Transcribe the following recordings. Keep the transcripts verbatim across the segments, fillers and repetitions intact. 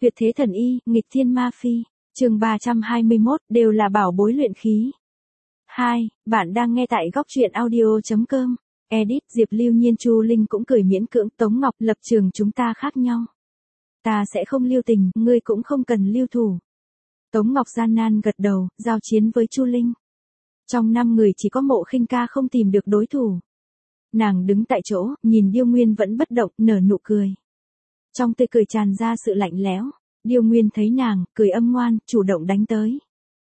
Tuyệt thế thần y, nghịch thiên ma phi. Chương ba trăm hai mươi mốt, đều là bảo bối luyện khí. hai. Bạn đang nghe tại góc truyện audio chấm com. Edit Diệp Lưu Nhiên. Chu Linh cũng cười miễn cưỡng. Tống Ngọc, lập trường chúng ta khác nhau. Ta sẽ không lưu tình, ngươi cũng không cần lưu thủ. Tống Ngọc gian nan gật đầu, giao chiến với Chu Linh. Trong năm người chỉ có Mộ Khinh Ca không tìm được đối thủ. Nàng đứng tại chỗ, nhìn Điêu Nguyên vẫn bất động, nở nụ cười. Trong tươi cười tràn ra sự lạnh lẽo. Điêu Nguyên thấy nàng, cười âm ngoan, chủ động đánh tới.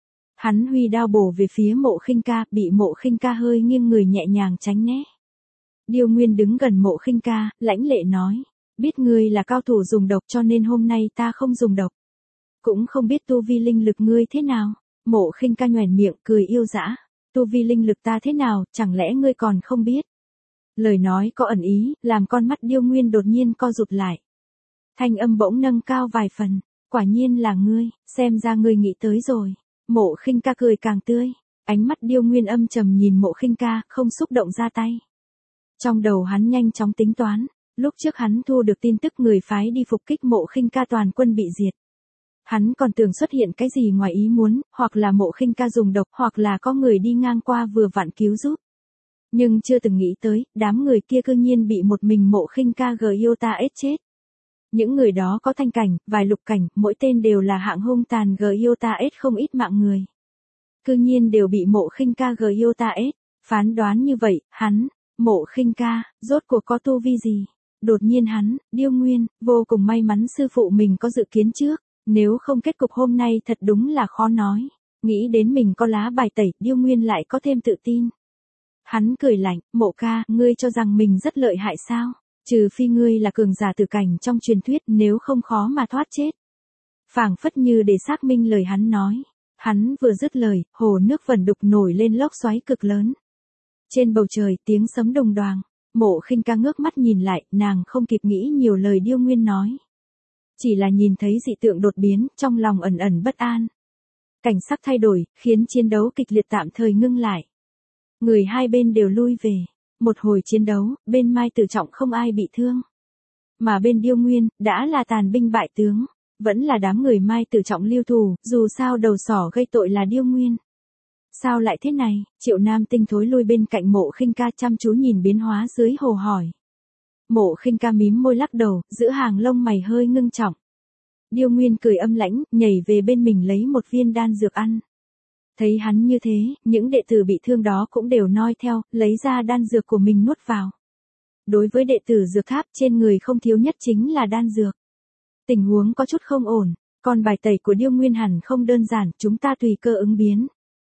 Hắn huy đao bổ về phía Mộ Khinh Ca, bị Mộ Khinh Ca hơi nghiêng người nhẹ nhàng tránh né. Điêu Nguyên đứng gần Mộ Khinh Ca, lãnh lệ nói, biết ngươi là cao thủ dùng độc cho nên hôm nay ta không dùng độc. Cũng không biết tu vi linh lực ngươi thế nào. Mộ Khinh Ca nhoẻn miệng, cười yêu dã. Tu vi linh lực ta thế nào, chẳng lẽ ngươi còn không biết? Lời nói có ẩn ý, làm con mắt Điêu Nguyên đột nhiên co rụt lại. Thanh âm bỗng nâng cao vài phần. Quả nhiên là ngươi, xem ra ngươi nghĩ tới rồi. Mộ Khinh Ca cười càng tươi. Ánh mắt Điêu Nguyên âm trầm nhìn Mộ Khinh Ca, không xúc động ra tay. Trong đầu hắn nhanh chóng tính toán. Lúc trước hắn thu được tin tức người phái đi phục kích Mộ Khinh Ca toàn quân bị diệt. Hắn còn tưởng xuất hiện cái gì ngoài ý muốn, hoặc là Mộ Khinh Ca dùng độc, hoặc là có người đi ngang qua vừa vặn cứu giúp. Nhưng chưa từng nghĩ tới, đám người kia cư nhiên bị một mình Mộ Khinh Ca Gyota ết chết. Những người đó có thanh cảnh, vài lục cảnh, mỗi tên đều là hạng hung tàn Gyota ết không ít mạng người. Cư nhiên đều bị Mộ Khinh Ca Gyota ết. Phán đoán như vậy, hắn, Mộ Khinh Ca, rốt cuộc có tu vi gì? Đột nhiên hắn, Điêu Nguyên, vô cùng may mắn sư phụ mình có dự kiến trước. Nếu không kết cục hôm nay thật đúng là khó nói. Nghĩ đến mình có lá bài tẩy, Điêu Nguyên lại có thêm tự tin. Hắn cười lạnh, Mộ ca, ngươi cho rằng mình rất lợi hại sao? Trừ phi ngươi là cường giả tử cảnh trong truyền thuyết, nếu không khó mà thoát chết. Phảng phất như để xác minh lời hắn nói. Hắn vừa dứt lời, hồ nước vẩn đục nổi lên lốc xoáy cực lớn. Trên bầu trời tiếng sấm đồng đoàng. Mộ Khinh Ca ngước mắt nhìn lại, nàng không kịp nghĩ nhiều lời Điêu Nguyên nói. Chỉ là nhìn thấy dị tượng đột biến, trong lòng ẩn ẩn bất an. Cảnh sắc thay đổi, khiến chiến đấu kịch liệt tạm thời ngưng lại. Người hai bên đều lui về. Một hồi chiến đấu, bên Mai Tử Trọng không ai bị thương. Mà bên Điêu Nguyên, đã là tàn binh bại tướng. Vẫn là đám người Mai Tử Trọng lưu thủ, dù sao đầu sỏ gây tội là Điêu Nguyên. Sao lại thế này? Triệu Nam Tinh thối lui bên cạnh Mộ Khinh Ca chăm chú nhìn biến hóa dưới hồ hỏi. Mộ Khinh Ca mím môi lắc đầu, giữ hàng lông mày hơi ngưng trọng. Điêu Nguyên cười âm lãnh, nhảy về bên mình lấy một viên đan dược ăn. Thấy hắn như thế, những đệ tử bị thương đó cũng đều noi theo, lấy ra đan dược của mình nuốt vào. Đối với đệ tử dược tháp, trên người không thiếu nhất chính là đan dược. Tình huống có chút không ổn, còn bài tẩy của Điêu Nguyên hẳn không đơn giản, chúng ta tùy cơ ứng biến.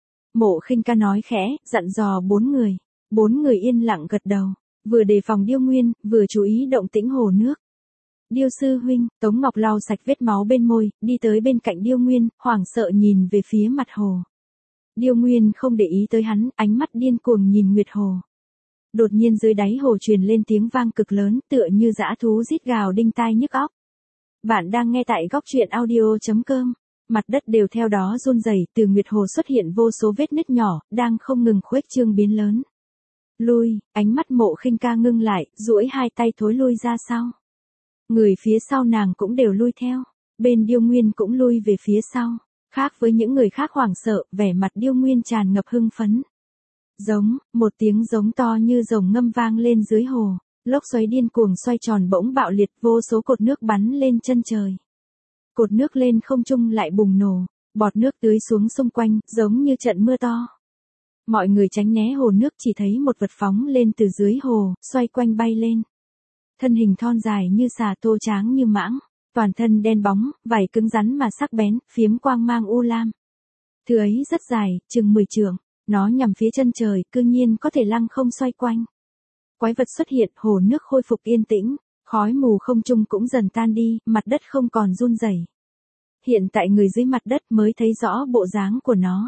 Mộ Khinh Ca nói khẽ, dặn dò bốn người. Bốn người yên lặng gật đầu, vừa đề phòng Điêu Nguyên, vừa chú ý động tĩnh hồ nước. Điêu sư huynh, Tống Ngọc lau sạch vết máu bên môi, đi tới bên cạnh Điêu Nguyên, hoảng sợ nhìn về phía mặt hồ. Điêu Nguyên không để ý tới hắn, ánh mắt điên cuồng nhìn Nguyệt Hồ. Đột nhiên dưới đáy hồ truyền lên tiếng vang cực lớn, tựa như dã thú rít gào đinh tai nhức óc. Bạn đang nghe tại góc truyện audio chấm com. Mặt đất đều theo đó run rẩy, từ Nguyệt Hồ xuất hiện vô số vết nứt nhỏ, đang không ngừng khuếch trương biến lớn. Lui, ánh mắt Mộ Khinh Ca ngưng lại, duỗi hai tay thối lui ra sau. Người phía sau nàng cũng đều lui theo. Bên Điêu Nguyên cũng lui về phía sau. Khác với những người khác hoảng sợ, vẻ mặt Điêu Nguyên tràn ngập hưng phấn. Giống, một tiếng giống to như rồng ngâm vang lên dưới hồ. Lốc xoáy điên cuồng xoay tròn bỗng bạo liệt, vô số cột nước bắn lên chân trời. Cột nước lên không trung lại bùng nổ. Bọt nước tưới xuống xung quanh, giống như trận mưa to. Mọi người tránh né hồ nước, chỉ thấy một vật phóng lên từ dưới hồ, xoay quanh bay lên. Thân hình thon dài như xà, tô tráng như mãng, toàn thân đen bóng, vảy cứng rắn mà sắc bén, phiếm quang mang u lam. Thứ ấy rất dài, chừng mười trượng, nó nhằm phía chân trời, cư nhiên có thể lăng không xoay quanh. Quái vật xuất hiện, hồ nước khôi phục yên tĩnh, khói mù không trung cũng dần tan đi, mặt đất không còn run rẩy. Hiện tại người dưới mặt đất mới thấy rõ bộ dáng của nó.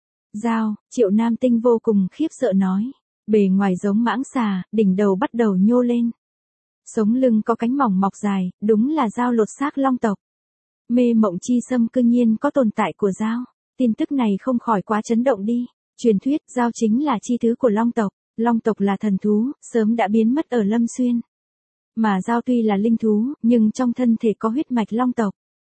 Dao, Triệu Nam Tinh vô cùng khiếp sợ nói, bề ngoài giống mãng xà, đỉnh đầu bắt đầu nhô lên. Sống lưng có cánh mỏng mọc dài, đúng là dao lột xác long tộc. Mê mộng chi sâm cư nhiên có tồn tại của dao. Tin tức này không khỏi quá chấn động đi. Truyền thuyết, dao chính là chi thứ của long tộc. Long tộc là thần thú, sớm đã biến mất ở Lâm Xuyên. Mà dao tuy là linh thú, nhưng trong thân thể có huyết mạch long tộc.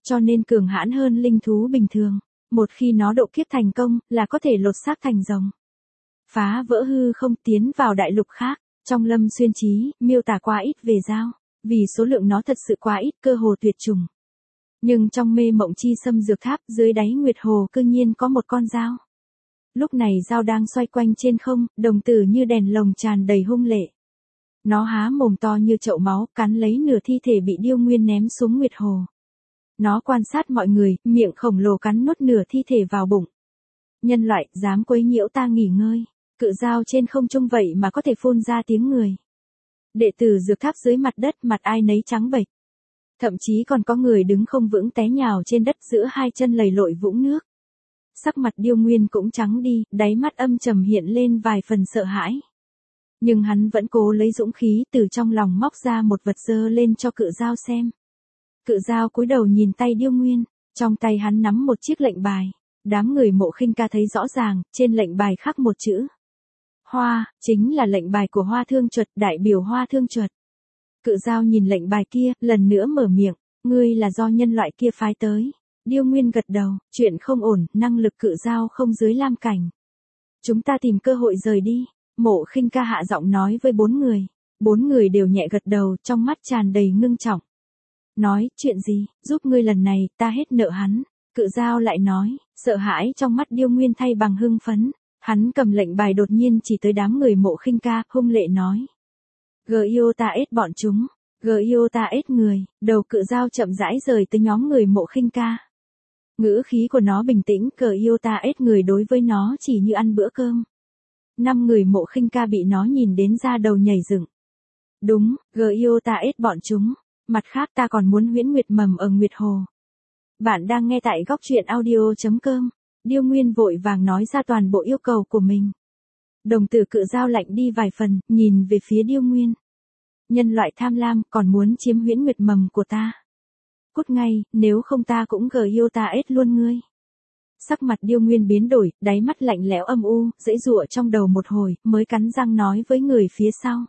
cho nên cường hãn hơn linh thú bình thường. Một khi nó độ kiếp thành công, là có thể lột xác thành rồng. Phá vỡ hư không tiến vào đại lục khác, trong Lâm Xuyên Trí, miêu tả quá ít về dao, vì số lượng nó thật sự quá ít, cơ hồ tuyệt chủng. Nhưng trong mê mộng chi xâm dược tháp, dưới đáy Nguyệt Hồ cư nhiên có một con dao. Lúc này dao đang xoay quanh trên không, đồng tử như đèn lồng tràn đầy hung lệ. Nó há mồm to như chậu máu, cắn lấy nửa thi thể bị Điêu Nguyên ném xuống Nguyệt Hồ. Nó quan sát mọi người, miệng khổng lồ cắn nuốt nửa thi thể vào bụng. Nhân loại, dám quấy nhiễu ta nghỉ ngơi. Cự dao trên không trung vậy mà có thể phun ra tiếng người. Đệ tử dược tháp dưới mặt đất, mặt ai nấy trắng bệch. Thậm chí còn có người đứng không vững té nhào trên đất giữa hai chân lầy lội vũng nước. Sắc mặt Điêu Nguyên cũng trắng đi, đáy mắt âm trầm hiện lên vài phần sợ hãi. Nhưng hắn vẫn cố lấy dũng khí từ trong lòng móc ra một vật dơ lên cho cự dao xem. Cự dao cúi đầu nhìn tay Điêu Nguyên, trong tay hắn nắm một chiếc lệnh bài. Đám người Mộ Khinh Ca thấy rõ ràng, trên lệnh bài khắc một chữ. Hoa, chính là lệnh bài của Hoa Thương Chuột, đại biểu Hoa Thương Chuột. Cự dao nhìn lệnh bài kia, lần nữa mở miệng, ngươi là do nhân loại kia phái tới. Điêu Nguyên gật đầu, chuyện không ổn, năng lực cự dao không dưới lam cảnh. Chúng ta tìm cơ hội rời đi. Mộ Khinh Ca hạ giọng nói với bốn người. Bốn người đều nhẹ gật đầu, trong mắt tràn đầy ngưng trọng. Nói, chuyện gì, giúp ngươi lần này, ta hết nợ hắn. Cự dao lại nói, sợ hãi trong mắt Điêu Nguyên thay bằng hưng phấn. Hắn cầm lệnh bài đột nhiên chỉ tới đám người Mộ Khinh Ca, hung lệ nói. Giota-S bọn chúng, Giota-S người, đầu cự dao chậm rãi rời tới nhóm người Mộ Khinh Ca. Ngữ khí của nó bình tĩnh, Giota-S người đối với nó chỉ như ăn bữa cơm. Năm người Mộ Khinh Ca bị nó nhìn đến ra đầu nhảy dựng. Đúng, Giota-S bọn chúng, mặt khác ta còn muốn huyễn nguyệt mầm ở Nguyệt Hồ. Bạn đang nghe tại góc truyện audio chấm com. Điêu Nguyên vội vàng nói ra toàn bộ yêu cầu của mình. Đồng tử cự dao lạnh đi vài phần, nhìn về phía Điêu Nguyên. Nhân loại tham lam, còn muốn chiếm huyễn nguyệt mầm của ta. Cút ngay, nếu không ta cũng Giota-S luôn ngươi. Sắc mặt Điêu Nguyên biến đổi, đáy mắt lạnh lẽo âm u, dãy giụa trong đầu một hồi, mới cắn răng nói với người phía sau.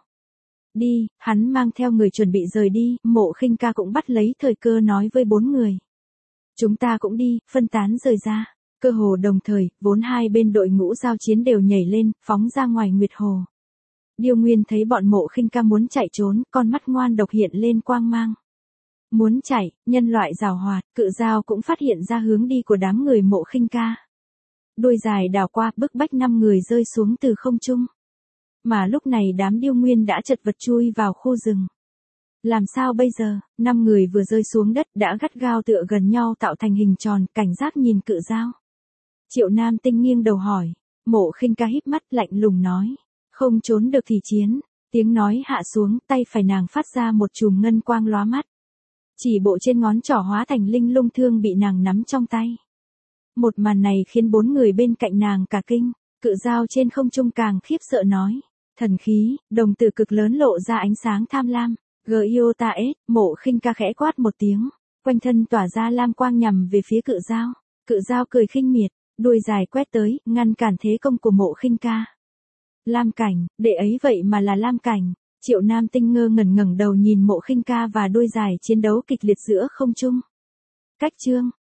Đi, hắn mang theo người chuẩn bị rời đi, Mộ Khinh Ca cũng bắt lấy thời cơ nói với bốn người. Chúng ta cũng đi, phân tán rời ra. Cơ hồ đồng thời, vốn hai bên đội ngũ giao chiến đều nhảy lên, phóng ra ngoài Nguyệt Hồ. Điêu Nguyên thấy bọn Mộ Khinh Ca muốn chạy trốn, con mắt ngoan độc hiện lên quang mang. Muốn chạy, nhân loại giàu hoạt, cự dao cũng phát hiện ra hướng đi của đám người Mộ Khinh Ca. Đuôi dài đảo qua, bức bách năm người rơi xuống từ không trung. Mà lúc này đám Điêu Nguyên đã chật vật chui vào khu rừng. Làm sao bây giờ, năm người vừa rơi xuống đất đã gắt gao tựa gần nhau tạo thành hình tròn, cảnh giác nhìn cự dao. Triệu Nam Tinh nghiêng đầu hỏi, Mộ Khinh Ca híp mắt lạnh lùng nói, không trốn được thì chiến. Tiếng nói hạ xuống, tay phải nàng phát ra một chùm ngân quang lóa mắt. Chỉ bộ trên ngón trỏ hóa thành linh lung thương bị nàng nắm trong tay. Một màn này khiến bốn người bên cạnh nàng cả kinh, cự dao trên không trung càng khiếp sợ nói, thần khí, đồng tử cực lớn lộ ra ánh sáng tham lam. Giota-S, Mộ Khinh Ca khẽ quát một tiếng, quanh thân tỏa ra lam quang nhằm về phía cự dao. Cự dao cười khinh miệt, đuôi dài quét tới, ngăn cản thế công của Mộ Khinh Ca. Lam cảnh, đệ ấy vậy mà là lam cảnh. Triệu Nam Tinh ngơ ngẩn ngẩng đầu nhìn Mộ Khinh Ca và đuôi dài chiến đấu kịch liệt giữa không trung. Cách chương,